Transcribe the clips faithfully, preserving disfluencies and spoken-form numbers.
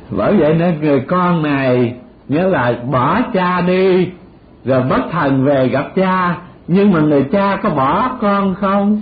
Bởi vậy nên người con này nghĩa là bỏ cha đi rồi bất thần về gặp cha. Nhưng mà người cha có bỏ con không?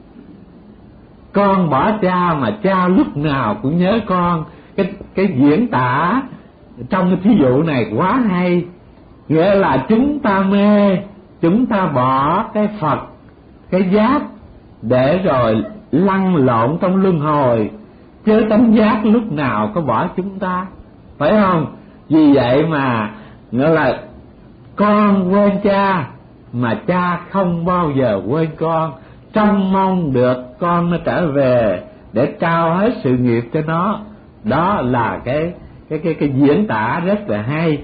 Con bỏ cha mà cha lúc nào cũng nhớ con. Cái cái diễn tả trong cái thí dụ này quá hay. Nghĩa là chúng ta mê, chúng ta bỏ cái Phật, cái giác để rồi lăn lộn trong luân hồi, chứ tánh giác lúc nào có bỏ chúng ta, phải không? Vì vậy mà nghĩa là con quên cha mà cha không bao giờ quên con, trông mong được con nó trở về để trao hết sự nghiệp cho nó. Đó là cái cái cái cái diễn tả rất là hay.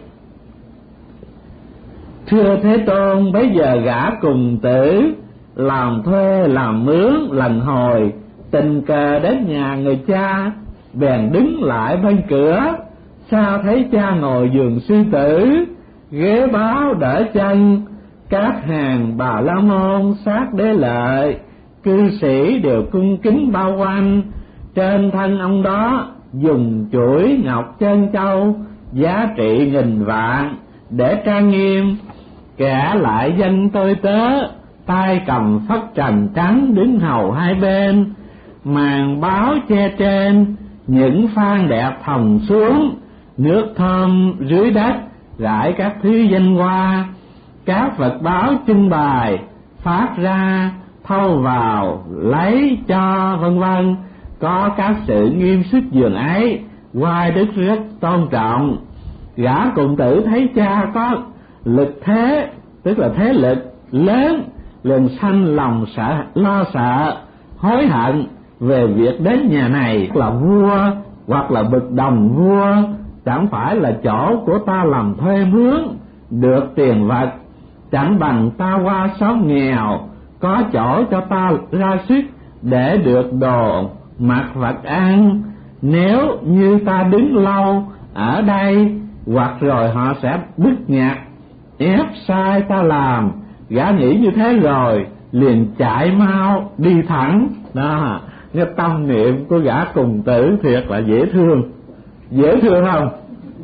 Thưa Thế Tôn, bây giờ gã cùng tử làm thuê làm mướn lần hồi, tình cờ đến nhà người cha, bèn đứng lại bên cửa. Sao thấy cha ngồi giường sư tử, ghế báo đỡ chân, các hàng bà la môn sát đế lợi, cư sĩ đều cung kính bao quanh. Trên thân ông đó dùng chuỗi ngọc chân châu giá trị nghìn vạn để trang nghiêm. Kẻ lại danh tôi tớ, tay cầm phất trần trắng đứng hầu hai bên, màn báo che trên, những phan đẹp thòng xuống, nước thơm dưới đất rải các thứ danh hoa. Các vật báo trưng bày phát ra thâu vào lấy cho vân vân. Có các sự nghiêm sức giường ấy, oai đức rất tôn trọng. Gã cùng tử thấy cha có lực thế, tức là thế lực lớn, liền sanh lòng sợ, lo sợ, hối hận về việc đến nhà này là vua hoặc là bậc đồng vua, chẳng phải là chỗ của ta làm thuê mướn được tiền vật, chẳng bằng ta qua xóm nghèo có chỗ cho ta ra sức để được đồ mặc vật ăn. Nếu như ta đứng lâu ở đây, hoặc rồi họ sẽ bức nhặt ép sai ta làm. Gã nghĩ như thế rồi liền chạy mau đi thẳng. Đó, cái tâm niệm của gã cùng tử thiệt là dễ thương. Dễ thương không?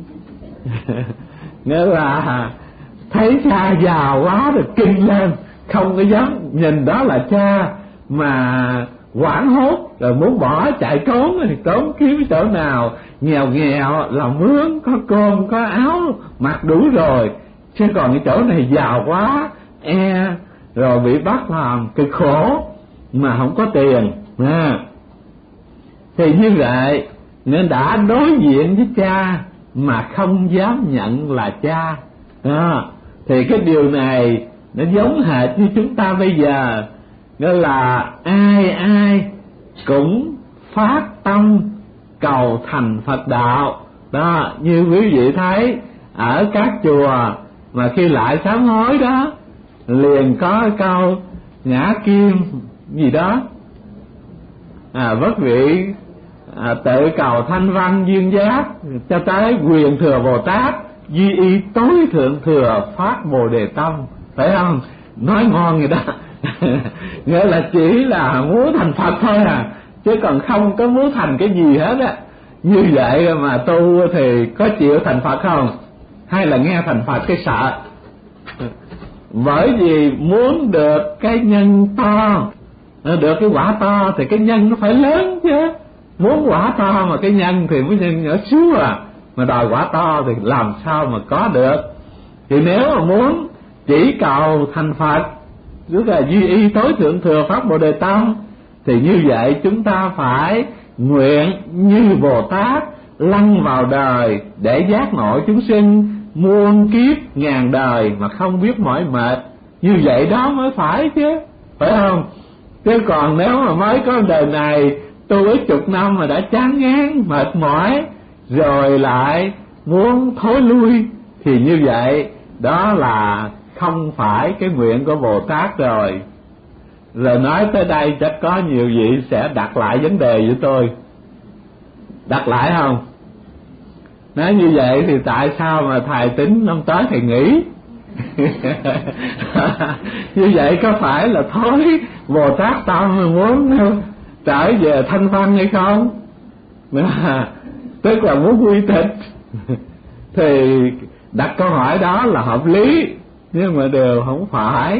Nghĩa là thấy cha già quá rồi kinh lên, không có dám nhìn đó là cha, mà hoảng hốt rồi muốn bỏ chạy trốn thì trốn kiếm chỗ nào nghèo nghèo làm mướn, có cơm có áo mặc đủ rồi, chứ còn cái chỗ này giàu quá e rồi bị bắt làm cực khổ mà không có tiền à. Thì như vậy nên đã đối diện với cha mà không dám nhận là cha à. Thì cái điều này nó giống hệt như chúng ta bây giờ, nghĩa là ai ai cũng phát tâm cầu thành Phật đạo. Đó, như quý vị thấy ở các chùa mà khi lại sám hối đó liền có câu ngã kim gì đó à, vất vị à, tự cầu thanh văn duyên giác cho tới quyền thừa Bồ Tát, duy y tối thượng thừa phát Bồ Đề tâm, phải không? Nói ngon vậy đó. Nghĩa là chỉ là muốn thành Phật thôi à, chứ còn không có muốn thành cái gì hết á. Như vậy mà tu thì có chịu thành Phật không? Hay là nghe thành Phật cái sợ? Bởi vì muốn được cái nhân to, được cái quả to thì cái nhân nó phải lớn chứ. Muốn quả to mà cái nhân thì mới nhân nhỏ xíu à, mà đòi quả to thì làm sao mà có được. Thì nếu mà muốn chỉ cầu thành Phật, tức là duy y tối thượng thừa pháp Bồ Đề tâm, thì như vậy chúng ta phải nguyện như Bồ Tát lăn vào đời để giác ngộ chúng sinh muôn kiếp ngàn đời mà không biết mỏi mệt. Như vậy đó mới phải chứ, phải không? Chứ còn nếu mà mới có đời này tu ít chục năm mà đã chán ngán mệt mỏi rồi lại muốn thối lui thì như vậy đó là không phải cái nguyện của Bồ Tát rồi. Rồi nói tới đây chắc có nhiều vị sẽ đặt lại vấn đề với tôi. Đặt lại không? Nói như vậy thì tại sao mà thầy tính năm tới thầy nghỉ? Như vậy có phải là thối Bồ Tát tâm muốn trở về thanh văn hay không? tức là muốn quy tịch. Thì đặt câu hỏi đó là hợp lý, nhưng mà đều không phải.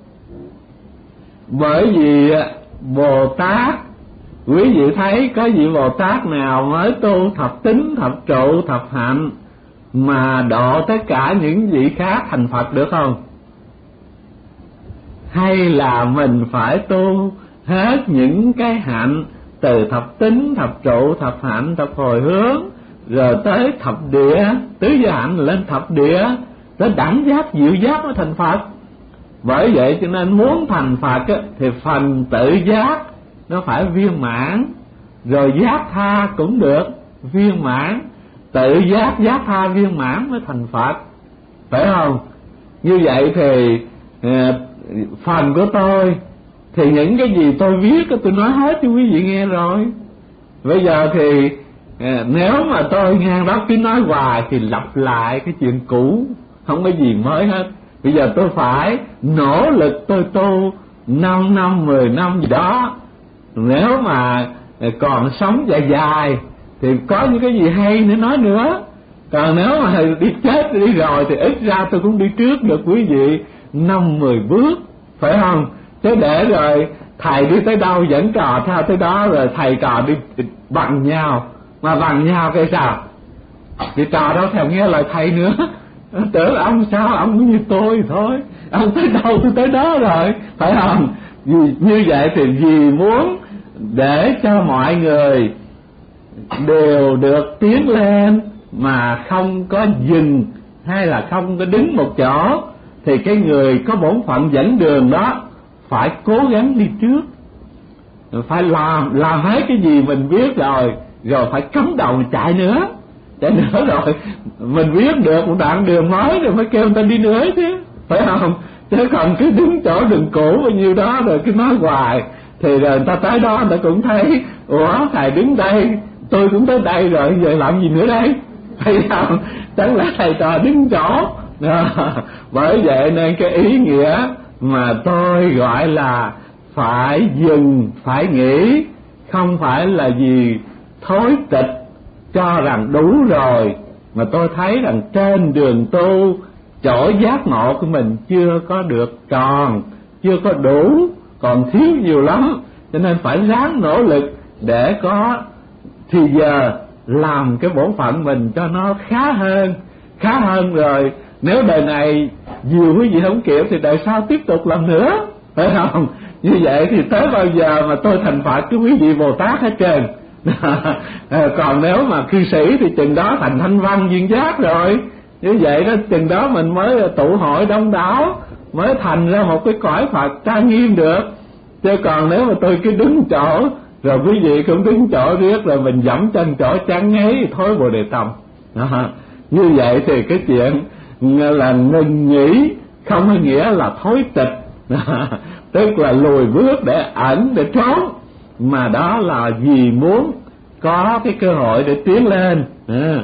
Bởi vì Bồ Tát, quý vị thấy có vị Bồ Tát nào mới tu thập tính, thập trụ, thập hạnh mà độ tất cả những vị khác thành Phật được không? Hay là mình phải tu hết những cái hạnh từ thập tính, thập trụ, thập hạnh, thập hồi hướng, rồi tới thập địa, tứ gia hạnh lên thập địa, tới đẳng giác, diệu giác mới thành Phật. Bởi vậy cho nên muốn thành Phật á, thì phần tự giác nó phải viên mãn, rồi giác tha cũng được viên mãn, tự giác, giác tha viên mãn mới thành Phật, phải không? Như vậy thì à, phần của tôi thì những cái gì tôi viết tôi nói hết cho quý vị nghe rồi. Bây giờ thì à, nếu mà tôi ngang đó cứ nói hoài thì lặp lại cái chuyện cũ, không có gì mới hết. Bây giờ tôi phải nỗ lực tôi tu năm năm, mười năm gì đó. Nếu mà còn sống dài dài thì có những cái gì hay nữa nói nữa. Còn nếu mà đi chết đi rồi thì ít ra tôi cũng đi trước được quý vị năm mười bước, phải không? Chứ để rồi thầy đi tới đâu dẫn trò theo tới đó, rồi thầy trò đi bằng nhau, mà bằng nhau cái sao? Thì trò đâu theo nghe lời thầy nữa. Tưởng ông sao, ông cũng như tôi thôi, ông tới đâu tôi tới đó rồi, phải không? Vì như vậy thì vì muốn để cho mọi người đều được tiến lên mà không có dừng hay là không có đứng một chỗ, thì cái người có bổn phận dẫn đường đó phải cố gắng đi trước, phải làm làm hết cái gì mình biết rồi, rồi phải cắm đầu chạy nữa. Chạy nữa rồi mình biết được một đoạn đường mới rồi mới kêu người ta đi nữa chứ, phải không? Chứ còn cứ đứng chỗ đường cũ bao nhiêu đó rồi cứ nói hoài thì rồi người ta tới đó người ta cũng thấy ủa thầy đứng đây, tôi cũng tới đây rồi, giờ làm gì nữa đây, phải không? Chẳng lẽ thầy trò đứng chỗ. Bởi vậy nên cái ý nghĩa mà tôi gọi là phải dừng, phải nghỉ, không phải là gì thối tịch cho rằng đủ rồi, mà tôi thấy rằng trên đường tu chỗ giác ngộ của mình chưa có được tròn, chưa có đủ, còn thiếu nhiều lắm, cho nên phải ráng nỗ lực để có thì giờ làm cái bổn phận mình cho nó khá hơn, khá hơn rồi nếu đời này nhiều quý vị không kịp thì đời sau tiếp tục làm nữa, phải không? Như vậy thì tới bao giờ mà tôi thành Phật cái quý vị Bồ Tát hết trơn. Còn nếu mà cư sĩ thì chừng đó thành thanh văn viên giác rồi. Như vậy đó chừng đó mình mới tụ hội đông đảo, mới thành ra một cái cõi Phật trang nghiêm được. Chứ còn nếu mà tôi cứ đứng chỗ rồi quý vị cũng đứng chỗ riết rồi mình dẫm chân chỗ chán ngấy thối Bồ Đề Tâm. Như vậy thì cái chuyện là ngừng nghỉ không có nghĩa là thối tịch. Tức là lùi bước để ẩn, để trốn, mà đó là vì muốn có cái cơ hội để tiến lên. À,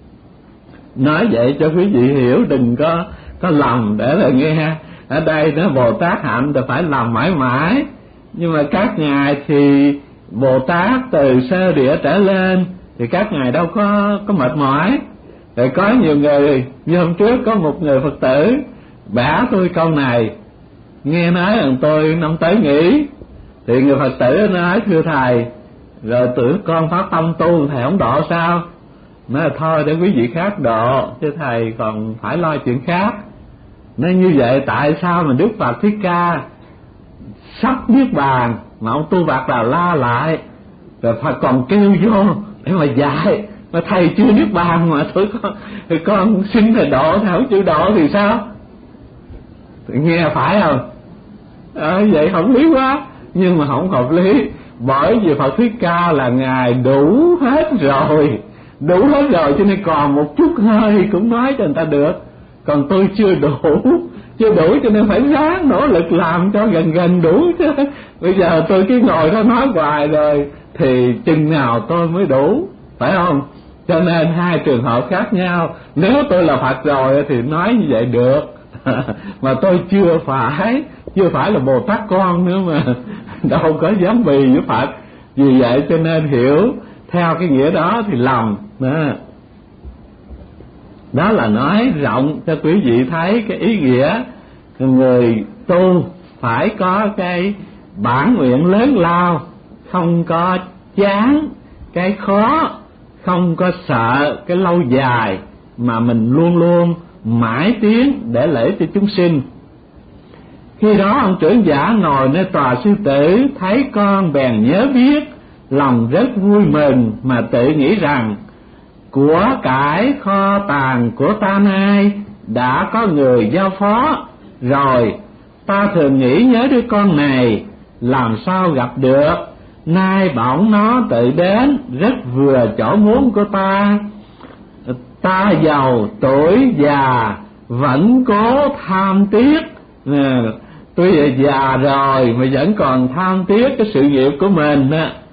nói vậy cho quý vị hiểu, đừng có có lầm để là nghe ở đây nó Bồ Tát hạnh thì phải làm mãi mãi, nhưng mà các ngài thì Bồ Tát từ sơ địa trở lên thì các ngài đâu có có mệt mỏi. Rồi có nhiều người, như hôm trước có một người Phật tử bả tôi câu này, nghe nói rằng tôi năm tới nghỉ, thì người Phật tử nói thưa thầy, rồi tưởng con phát tâm tu thầy không độ sao? Nói là thôi để quý vị khác độ, chứ thầy còn phải lo chuyện khác. Nói như vậy tại sao mà Đức Phật Thích Ca sắp niết bàn mà ông Tu Bạc Đà La lại, rồi Phật còn kêu vô để mà dạy, mà thầy chưa niết bàn mà thôi con, thì con xin thầy độ, thầy không chịu độ thì sao? Thì nghe phải không? À, vậy không lý quá, nhưng mà không hợp lý, bởi vì Phật Thích Ca là ngài đủ hết rồi, đủ hết rồi, cho nên còn một chút hơi cũng nói cho người ta được, còn tôi chưa đủ, chưa đủ cho nên phải ráng nỗ lực làm cho gần gần đủ chứ. Bây giờ tôi cứ ngồi đó nói hoài rồi thì chừng nào tôi mới đủ, phải không? Cho nên hai trường hợp khác nhau. Nếu tôi là Phật rồi thì nói như vậy được, mà tôi chưa phải, chưa phải là Bồ Tát con nữa mà đâu có dám bì với Phật. Vì vậy cho nên hiểu theo cái nghĩa đó thì lầm. Đó, đó là nói rộng cho quý vị thấy cái ý nghĩa người tu phải có cái bản nguyện lớn lao, không có chán cái khó, không có sợ cái lâu dài, mà mình luôn luôn mãi tiến để lợi cho chúng sinh. Khi đó ông trưởng giả ngồi nơi tòa sư tử, thấy con bèn nhớ biết, lòng rất vui mừng mà tự nghĩ rằng của cải kho tàng của ta nay đã có người giao phó rồi. Ta thường nghĩ nhớ đứa con này làm sao gặp được, nay bỗng nó tự đến, rất vừa chỗ muốn của ta. Ta giàu tuổi già vẫn cố tham tiếc, tuy già rồi mà vẫn còn tham tiếc cái sự nghiệp của mình.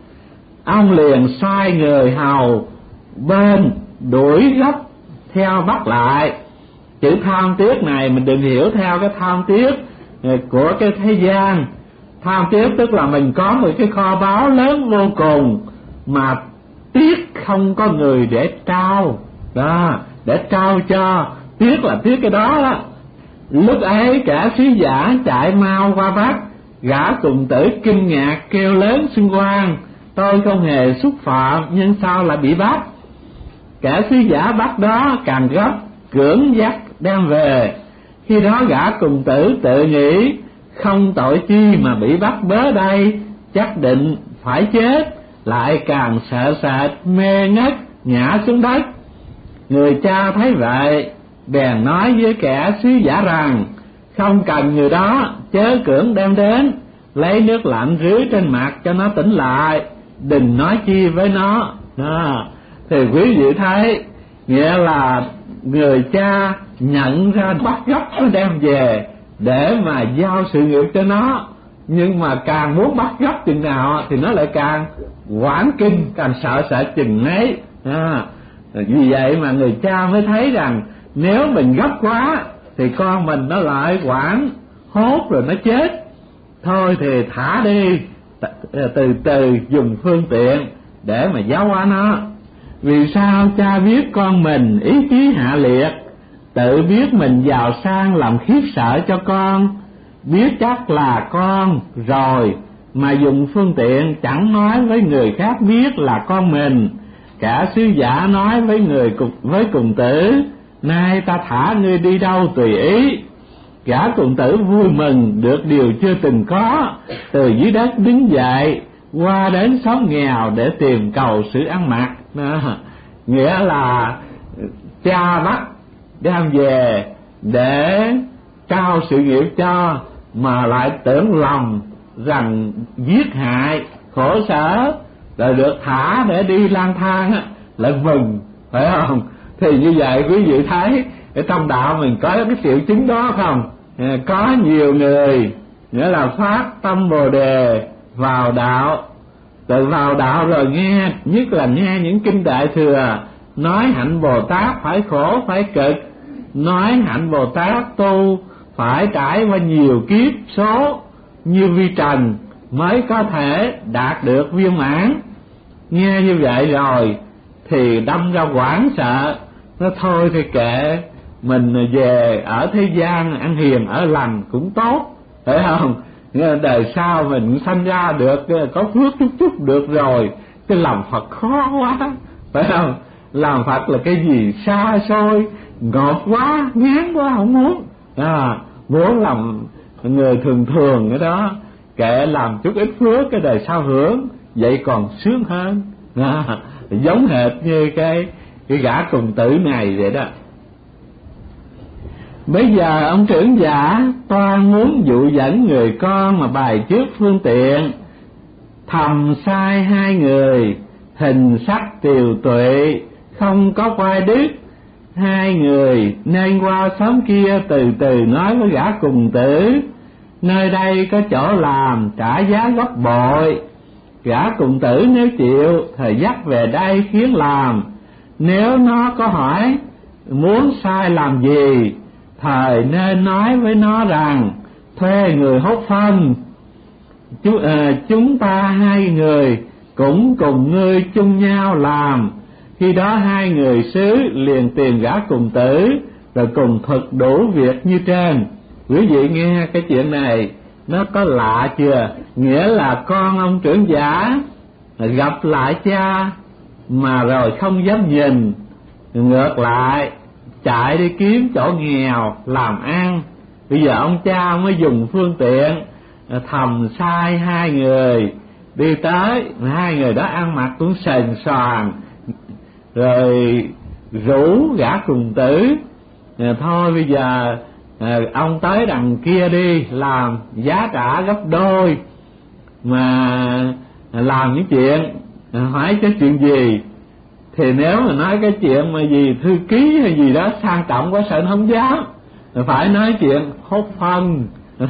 Ông liền sai người hầu bên đuổi gấp theo bắt lại. Chữ tham tiếc này mình đừng hiểu theo cái tham tiếc của cái thế gian. Tham tiếc tức là mình có một cái kho báu lớn vô cùng mà tiếc không có người để trao đó, để trao cho. Tiếc là tiếc cái đó đó. Lúc ấy cả sứ giả chạy mau qua bắt, gã cùng tử kinh ngạc kêu lớn xưng hoan: tôi không hề xúc phạm, nhưng sao lại bị bắt? Cả sứ giả bắt đó càng gấp, cưỡng dắt đem về. Khi đó gã cùng tử tự nghĩ không tội chi mà bị bắt bớ đây, chắc định phải chết, lại càng sợ sệt mê ngất ngã xuống đất. Người cha thấy vậy bèn nói với kẻ sứ giả rằng không cần người đó, chớ cưỡng đem đến, lấy nước lạnh rưới trên mặt cho nó tỉnh lại, đừng nói chi với nó. À, thì quý vị thấy nghĩa là người cha nhận ra bắt gấp nó đem về để mà giao sự nghiệp cho nó, nhưng mà càng muốn bắt gấp chừng nào thì nó lại càng hoảng kinh, càng sợ sợ chừng ấy. À, vì vậy mà người cha mới thấy rằng nếu mình gấp quá thì con mình nó lại hoảng hốt rồi nó chết. Thôi thì thả đi, từ từ dùng phương tiện để mà giáo hóa nó. Vì sao cha biết con mình ý chí hạ liệt, tự biết mình giàu sang làm khiếp sợ cho con, biết chắc là con rồi mà dùng phương tiện chẳng nói với người khác biết là con mình. Cả sứ giả nói với người với cùng tử: nay ta thả ngươi đi đâu tùy ý. Gã cùng tử vui mừng được điều chưa từng có, từ dưới đất đứng dậy qua đến xóm nghèo để tìm cầu sự ăn mặc. Đó, nghĩa là cha bắt đem về để trao sự nghiệp cho, mà lại tưởng lầm rằng giết hại khổ sở, rồi được thả để đi lang thang lại mừng, phải không? Thì như vậy quý vị thấy ở trong đạo mình có cái triệu chứng đó không? Có nhiều người nghĩa là phát tâm Bồ Đề vào đạo, tự vào đạo rồi nghe, nhất là nghe những kinh Đại Thừa nói hạnh Bồ Tát phải khổ phải cực, nói hạnh Bồ Tát tu phải trải qua nhiều kiếp số như vi trần mới có thể đạt được viên mãn. Nghe như vậy rồi thì đâm ra hoảng sợ, nó thôi thì kệ, mình về ở thế gian ăn hiền ở lành cũng tốt, phải không? Đời sau mình sanh ra được có phước chút chút được rồi, cái làm Phật khó quá, phải không? Làm Phật là cái gì xa xôi, ngọt quá, ngán quá, không muốn. À, muốn làm người thường thường cái đó, kệ làm chút ít phước cái đời sau hưởng, vậy còn sướng hơn. À, giống hệt như cái cái gã cùng tử này vậy đó. Bây giờ ông trưởng giả toan muốn dụ dẫn người con mà bài trước phương tiện, thầm sai hai người hình sắc tiều tuệ, không có quai đứt. Hai người nên qua xóm kia từ từ nói với gã cùng tử: nơi đây có chỗ làm trả giá gấp bội. Gã cùng tử nếu chịu thời dắt về đây khiến làm. Nếu nó có hỏi muốn sai làm gì, thời nên nói với nó rằng thuê người hốt phân. Chú, à, chúng ta hai người cũng cùng ngươi chung nhau làm. Khi đó hai người xứ liền tìm gã cùng tử, rồi cùng thực đủ việc như trên. Quý vị nghe cái chuyện này nó có lạ chưa? Nghĩa là con ông trưởng giả gặp lại cha mà rồi không dám nhìn, ngược lại chạy đi kiếm chỗ nghèo làm ăn. Bây giờ ông cha mới dùng phương tiện thầm sai hai người đi tới, hai người đó ăn mặc cũng sền soàn, rồi rủ gã cùng tử à, thôi bây giờ à, ông tới đằng kia đi, làm giá trả gấp đôi, mà làm những chuyện à, hỏi cái chuyện gì. Thì nếu mà nói cái chuyện mà gì thư ký hay gì đó sang trọng quá sợ không dám, phải nói chuyện hốt phân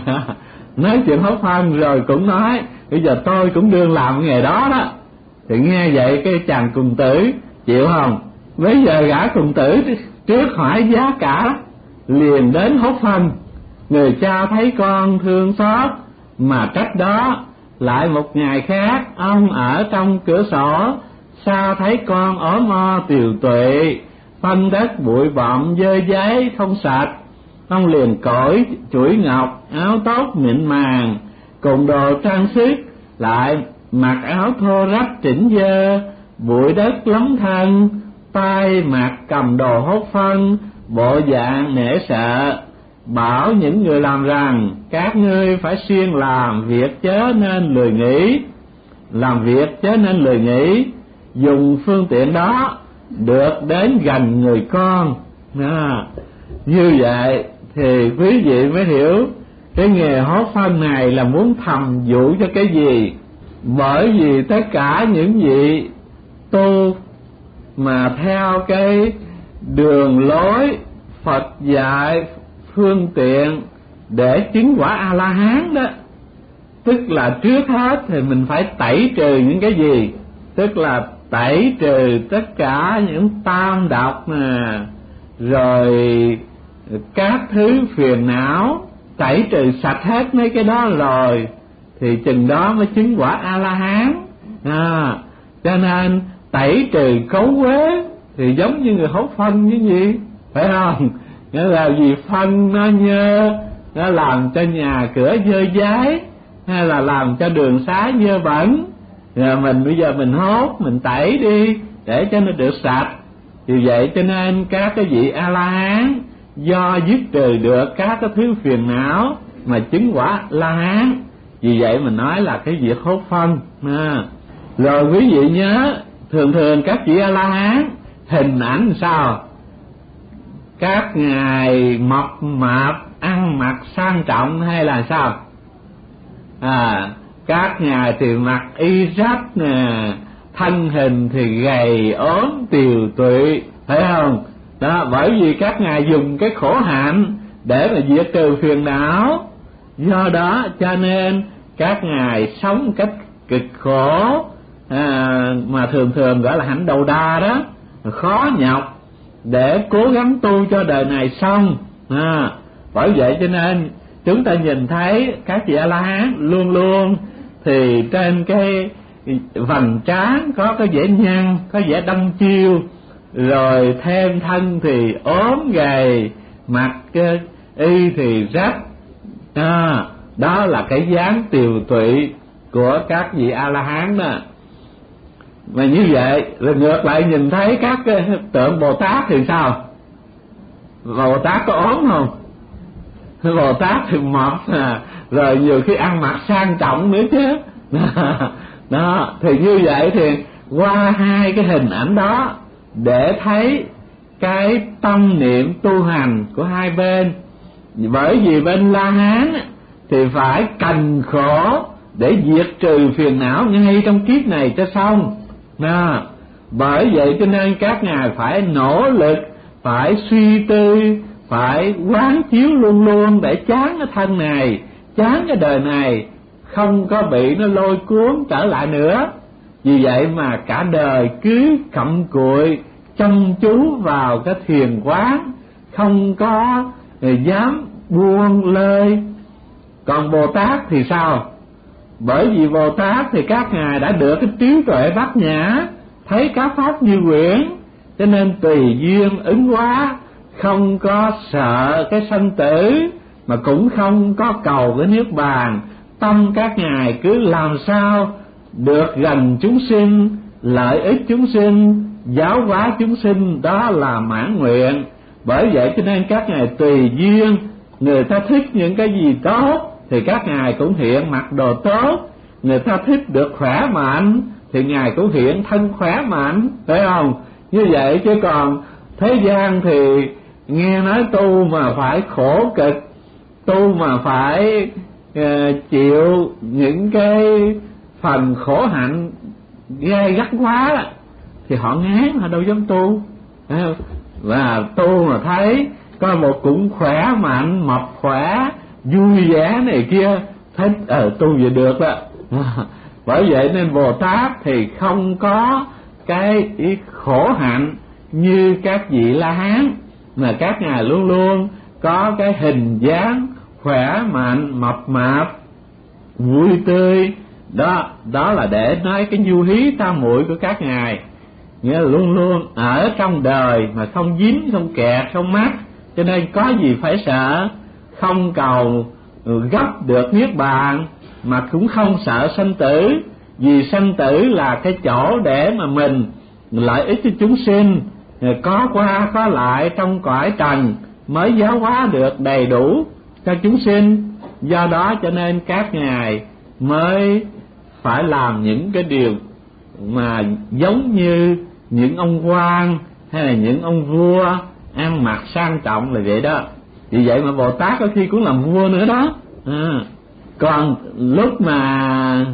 nói chuyện hốt phân. Rồi cũng nói bây giờ tôi cũng đương làm cái nghề đó đó. Thì nghe vậy cái chàng cùng tử chịu không? Bây giờ gã cùng tử trước hỏi giá cả liền đến hốt phân. Người cha thấy con thương xót mà trách đó. Lại một ngày khác ông ở trong cửa sổ, sao thấy con ốm mo tiều tụy, phân đất bụi bặm dơ giấy không sạch. Ông liền cởi chuỗi ngọc, áo tốt mịn màng cùng đồ trang sức, lại mặc áo thô rách chỉnh dơ, bụi đất lấm thân, tay mặc cầm đồ hốt phân, bộ dạng nể sợ. Bảo những người làm rằng các ngươi phải siêng làm việc chớ nên lười nghỉ, làm việc chớ nên lười nghỉ, dùng phương tiện đó được đến gần người con. À, như vậy thì quý vị mới hiểu cái nghề hốt phân này là muốn thầm dụ cho cái gì. Bởi vì tất cả những vị tu mà theo cái đường lối Phật dạy phương tiện để chứng quả A-la-hán đó, tức là trước hết thì mình phải tẩy trừ những cái gì? Tức là tẩy trừ tất cả những tam độc nè, rồi các thứ phiền não, tẩy trừ sạch hết mấy cái đó rồi thì chừng đó mới chứng quả A-la-hán. À, cho nên tẩy trừ cấu uế thì giống như người hốt phân như gì, phải không? Nghĩa là vì phân nó nhơ, nó làm cho nhà cửa dơ dáy, hay là làm cho đường xá dơ bẩn, rồi mình bây giờ mình hốt, mình tẩy đi để cho nó được sạch. Vì vậy cho nên các cái vị A-la-hán do dứt trừ được các cái thứ phiền não mà chứng quả La-hán. Vì vậy mình nói là cái việc hốt phân. À, rồi quý vị nhớ, thường thường các vị A-la-hán hình ảnh sao? Các ngài mập mạp, ăn mặc sang trọng hay là sao? À, các ngài thì mặc y rách nè, thân hình thì gầy ốm tiều tụy, phải không? Đó, bởi vì các ngài dùng cái khổ hạnh để mà diệt trừ phiền não. Do đó cho nên các ngài sống cách cực khổ, à, mà thường thường gọi là hạnh đầu đà đó, khó nhọc để cố gắng tu cho đời này xong. À, bởi vậy cho nên chúng ta nhìn thấy các vị A-la-hán luôn luôn thì trên cái vành trán có cái vẻ nhăn, có vẻ đâm chiêu, rồi thêm thân thì ốm gầy, mặc y thì rách. À, đó là cái dáng tiều tụy của các vị A-la-hán đó. Mà như vậy là ngược lại nhìn thấy các cái tượng Bồ Tát thì sao? Bồ Tát có ốm không? Bồ Tát thì mập à, rồi nhiều khi ăn mặc sang trọng nữa chứ. Đó, thì như vậy thì qua hai cái hình ảnh đó để thấy cái tâm niệm tu hành của hai bên. Bởi vì bên La-hán thì phải cành khổ để diệt trừ phiền não ngay trong kiếp này cho xong. À, bởi vậy cho nên các ngài phải nỗ lực, phải suy tư, phải quán chiếu luôn luôn để chán cái thân này, chán cái đời này, không có bị nó lôi cuốn trở lại nữa. Vì vậy mà cả đời cứ cặm cụi chăm chú vào cái thiền quán, không có dám buông lơi. Còn Bồ Tát thì sao? Bởi vì Bồ Tát thì các ngài đã được cái trí tuệ bát nhã, thấy các pháp như quyển, cho nên tùy duyên ứng hóa, không có sợ cái sanh tử, mà cũng không có cầu cái niết bàn. Tâm các ngài cứ làm sao được gần chúng sinh, lợi ích chúng sinh, giáo hóa chúng sinh, đó là mãn nguyện. Bởi vậy cho nên các ngài tùy duyên, người ta thích những cái gì tốt thì các ngài cũng hiện mặc đồ tốt, người ta thích được khỏe mạnh thì ngài cũng hiện thân khỏe mạnh, phải không? Như vậy chứ còn thế gian thì nghe nói tu mà phải khổ cực, tu mà phải uh, chịu những cái phần khổ hạnh gai gắt quá thì họ ngán, họ đâu dám tu. Và tu mà thấy coi một cũng khỏe mạnh, mập khỏe, vui vẻ này kia, thích ờ tu về được đó. Bởi vậy nên Bồ Tát thì không có cái ý khổ hạnh như các vị La Hán, mà các ngài luôn luôn có cái hình dáng khỏe mạnh, mập mạp, vui tươi. Đó, đó là để nói cái nhu hí tam muội của các ngài, nghĩa là luôn luôn ở trong đời mà không dính, không kẹt, không mắc, cho nên có gì phải sợ, không cầu gấp được niết bàn, mà cũng không sợ sanh tử, vì sanh tử là cái chỗ để mà mình lợi ích cho chúng sinh, có qua có lại trong cõi trần mới giáo hóa được đầy đủ cho chúng sinh. Do đó cho nên các ngài mới phải làm những cái điều mà giống như những ông quan hay là những ông vua ăn mặc sang trọng là vậy đó. Vì vậy mà Bồ Tát có khi cũng làm vua nữa đó. À, còn lúc mà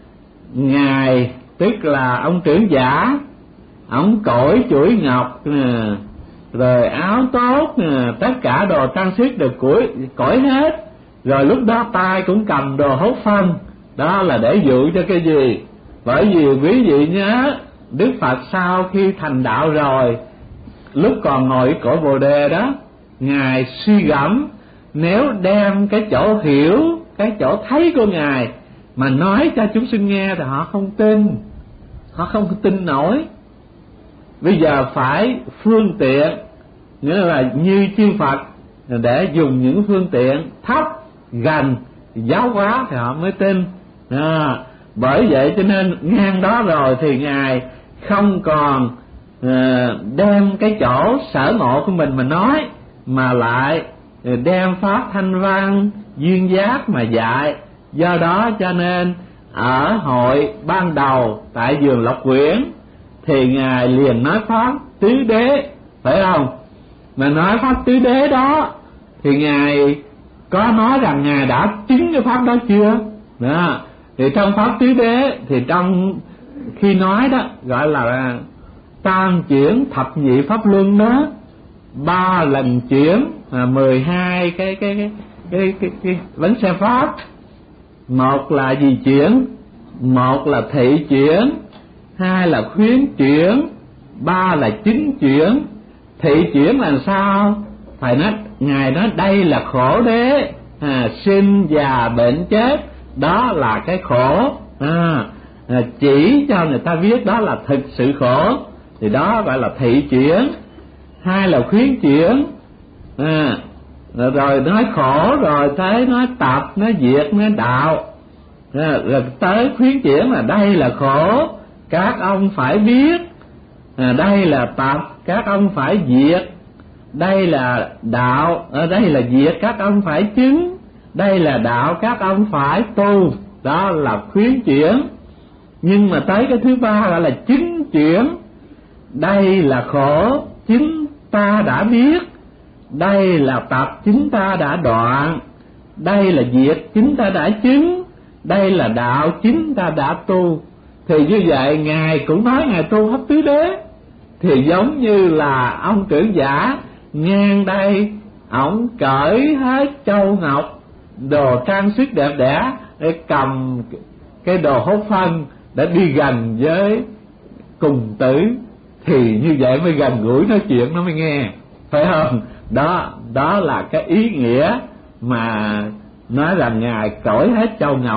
ngài tức là ông trưởng giả, ông cởi chuỗi ngọc nè, rồi áo tốt nè, tất cả đồ trang sức đều cởi cởi hết, rồi lúc đó tay cũng cầm đồ hốt phân, đó là để dụ cho cái gì? Bởi vì quý vị nhớ Đức Phật sau khi thành đạo rồi, lúc còn ngồi cõi Bồ Đề đó, ngài suy gẫm, nếu đem cái chỗ hiểu, cái chỗ thấy của ngài mà nói cho chúng sinh nghe thì họ không tin, họ không tin nổi. Bây giờ phải phương tiện, nghĩa là như chư Phật, để dùng những phương tiện thấp gần giáo hóa thì họ mới tin. À, bởi vậy cho nên ngang đó rồi thì ngài không còn uh, đem cái chỗ sở ngộ của mình mà nói, mà lại đem pháp thanh văn duyên giác mà dạy. Do đó cho nên ở hội ban đầu tại vườn Lộc Quyển thì ngài liền nói pháp tứ đế, phải không? Mà nói pháp tứ đế đó thì ngài có nói rằng ngài đã chứng cái pháp đó chưa? Đó. Thì trong pháp tứ đế thì trong khi nói đó gọi là tam chuyển thập nhị pháp luân đó, ba lần chuyển à, mười hai cái cái cái cái cái, cái bánh xe pháp. Một là gì chuyển, một là thị chuyển, hai là khuyến chuyển, ba là chính chuyển. Thị chuyển là sao? Phải nói ngài nói đây là khổ đế, à, sinh già bệnh chết, đó là cái khổ. À, à, chỉ cho người ta biết đó là thực sự khổ, thì đó gọi là thị chuyển. Hai là khuyến chuyển, à, rồi nói khổ, rồi tới nói tập, nói diệt, nói đạo, à, rồi tới khuyến chuyển là đây là khổ, các ông phải biết, à, đây là tập, các ông phải diệt, đây là đạo, ở đây là diệt, các ông phải chứng, đây là đạo, các ông phải tu. Đó là khuyến chuyển. Nhưng mà tới cái thứ ba gọi là chính chuyển. Đây là khổ, chính ta đã biết, đây là tập, chính ta đã đoạn, đây là diệt, chính ta đã chứng, đây là đạo, chính ta đã tu. Thì như vậy ngài cũng nói ngài tu pháp tứ đế. Thì giống như là ông trưởng giả ngang đây, ổng cởi hết châu ngọc, đồ trang sức đẹp đẽ, để cầm cái đồ hốt phân để đi gần với cùng tử, thì như vậy mới gần gũi nói chuyện nó mới nghe, phải không? Đó, đó là cái ý nghĩa mà nói rằng ngài cởi hết châu ngọc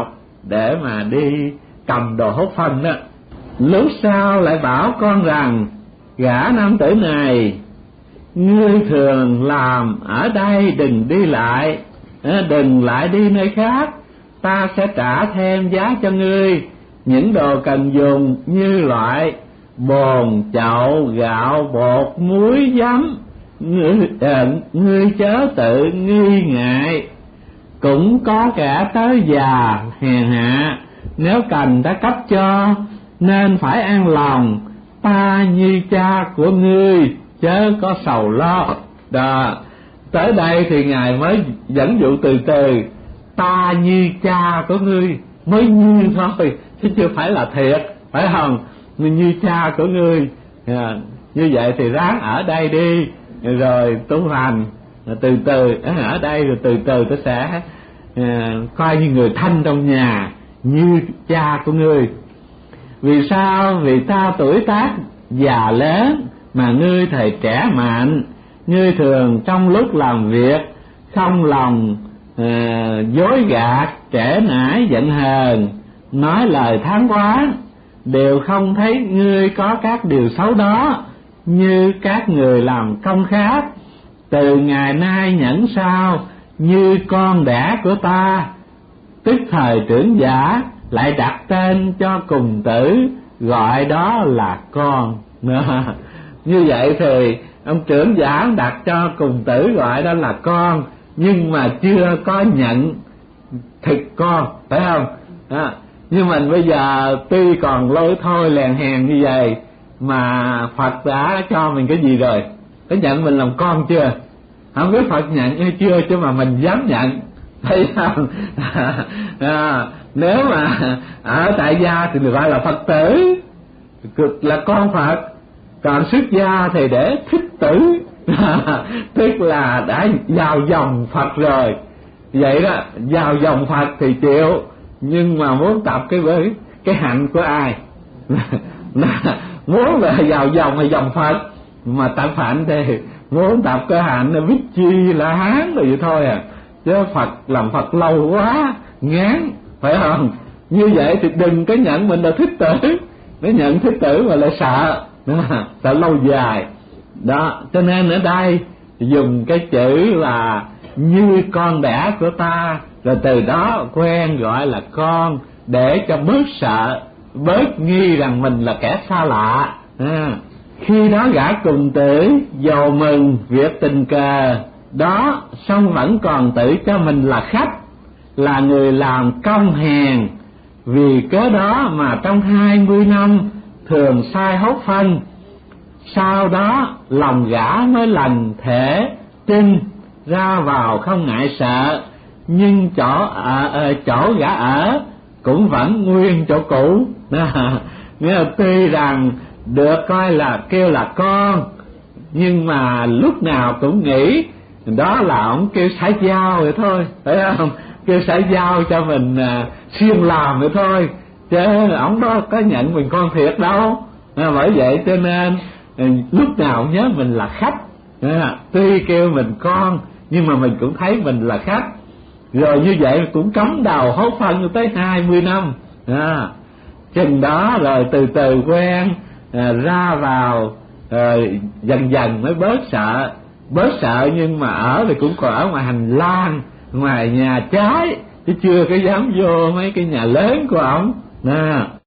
để mà đi cầm đồ hốt phân đó. Lúc sau lại bảo con rằng: gã nam tử này, ngươi thường làm ở đây, đừng đi lại, đừng lại đi nơi khác, ta sẽ trả thêm giá cho ngươi những đồ cần dùng như loại bồn, chậu, gạo, bột, muối, giấm. Ngươi, à, ngươi chớ tự nghi ngại, cũng có kẻ tới già hèn hạ, nếu cần ta cấp cho, nên phải an lòng, ta như cha của ngươi, chớ có sầu lo. Đó, tới đây thì Ngài mới dẫn dụ từ từ, ta như cha của ngươi, mới như thôi, chứ chưa phải là thiệt, phải không? Như cha của ngươi, à, như vậy thì ráng ở đây đi, rồi tu hành, từ từ ở đây, rồi từ từ tôi sẽ à, coi như người thân trong nhà, như cha của ngươi. Vì sao? Vì ta tuổi tác già lớn, mà ngươi thầy trẻ mạnh. Ngươi thường trong lúc làm việc không lòng à, dối gạt, trễ nải, giận hờn, nói lời than oán, đều không thấy ngươi có các điều xấu đó như các người làm công khác. Từ ngày nay nhẫn sao, như con đẻ của ta. Tức thời trưởng giả lại đặt tên cho cùng tử, gọi đó là con. Như vậy thì ông trưởng giả đặt cho cùng tử gọi đó là con, nhưng mà chưa có nhận thịt con, phải không? Đó. Nhưng mình bây giờ tuy còn lôi thôi lèn hèn như vậy, mà Phật đã cho mình cái gì rồi? Có nhận mình làm con chưa? Không biết Phật nhận hay chưa, chứ mà mình dám nhận, thấy không? À, nếu mà ở tại gia thì được gọi là Phật tử, là con Phật. Còn xuất gia thì để thích tử, tức là đã vào dòng Phật rồi. Vậy đó, vào dòng Phật thì chịu, nhưng mà muốn tập cái với cái hạnh của ai? Muốn là vào dòng hay dòng Phật, mà tập hạnh thì muốn tập cái hạnh là viết chi là hán rồi vậy thôi à. Chứ Phật làm Phật lâu quá ngán, phải không? Như vậy thì đừng có nhận mình là thích tử, nếu nhận thích tử mà lại sợ, sợ lâu dài. Đó, cho nên ở đây dùng cái chữ là như con đẻ của ta, rồi từ đó quen gọi là con, để cho bớt sợ, bớt nghi rằng mình là kẻ xa lạ. À, khi đó gã cùng tử giàu mừng việc tình cờ đó, song vẫn còn tự cho mình là khách, là người làm công hèn. Vì cớ đó mà trong hai mươi năm thường sai hốt phân. Sau đó lòng gã mới lành thể tin, ra vào không ngại sợ, nhưng chỗ ở, chỗ gã ở cũng vẫn nguyên chỗ cũ. Nghĩa là tuy rằng được coi là kêu là con, nhưng mà lúc nào cũng nghĩ đó là ông kêu xã giao vậy thôi, phải không? Kêu xã giao cho mình à, siêng làm vậy thôi, chứ ông đó có nhận mình con thiệt đâu. À, bởi vậy cho nên à, lúc nào nhớ mình là khách. À, tuy kêu mình con nhưng mà mình cũng thấy mình là khách. Rồi như vậy cũng cắm đầu hốt phân tới hai mươi năm. À, chừng đó rồi từ từ quen, à, ra vào, à, dần dần mới bớt sợ. Bớt sợ nhưng mà ở thì cũng còn ở ngoài hành lang, ngoài nhà trái, chứ chưa có dám vô mấy cái nhà lớn của ổng. À.